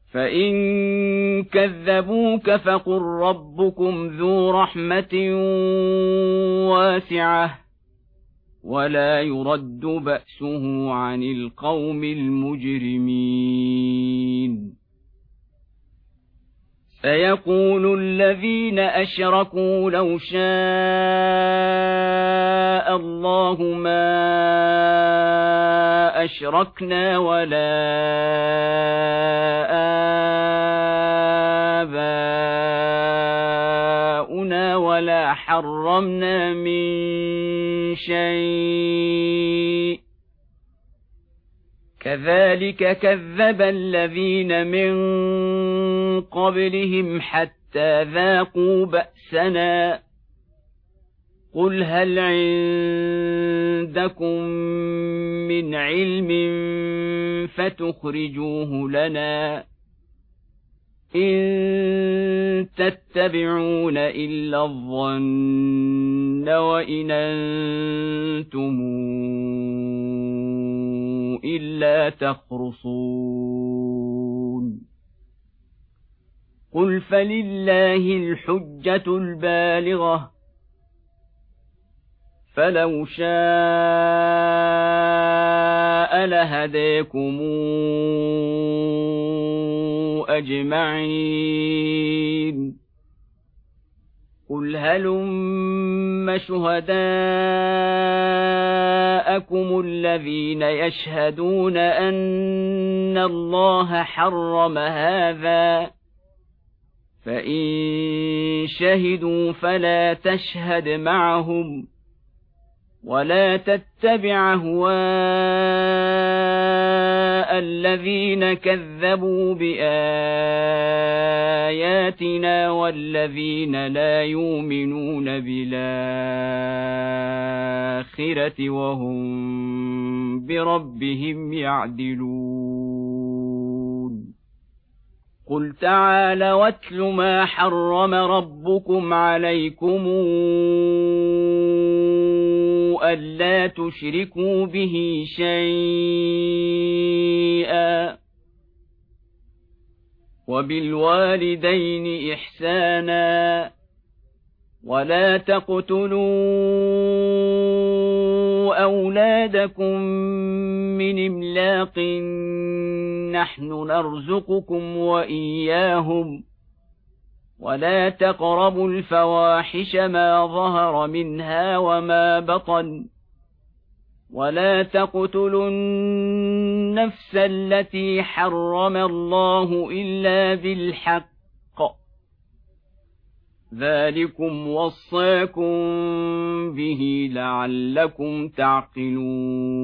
فإن كذبوك فقل ربكم ذو رحمة واسعة ولا يرد بأسه عن القوم المجرمين. سيقول الذين أشركوا لو شاء الله ما أشركنا ولا آباؤنا ولا حرمنا من شيء كذلك كذب الذين من قبلهم حتى ذاقوا بأسنا قل هل عندكم من علم فتخرجوه لنا إن تتبعون إلا الظن وإن أنتم إلا تخرصون قل فلله الحجة البالغة فلو شاء لهديكم أجمعين قل هلم شهداءكم الذين يشهدون أن الله حرم هذا فإن شهدوا فلا تشهد معهم ولا تتبع أهواء الذين كذبوا بآياتنا والذين لا يؤمنون بالآخرة وهم بربهم يعدلون قل تعالوا واتل ما حرم ربكم عليكم ألا تشركوا به شيئا وبالوالدين إحسانا ولا تقتلوا أولادكم من إملاق نحن نرزقكم وإياهم ولا تقربوا الفواحش ما ظهر منها وما بطن ولا تقتلوا النفس التي حرم الله إلا بالحق ذلكم وصاكم به لعلكم تعقلون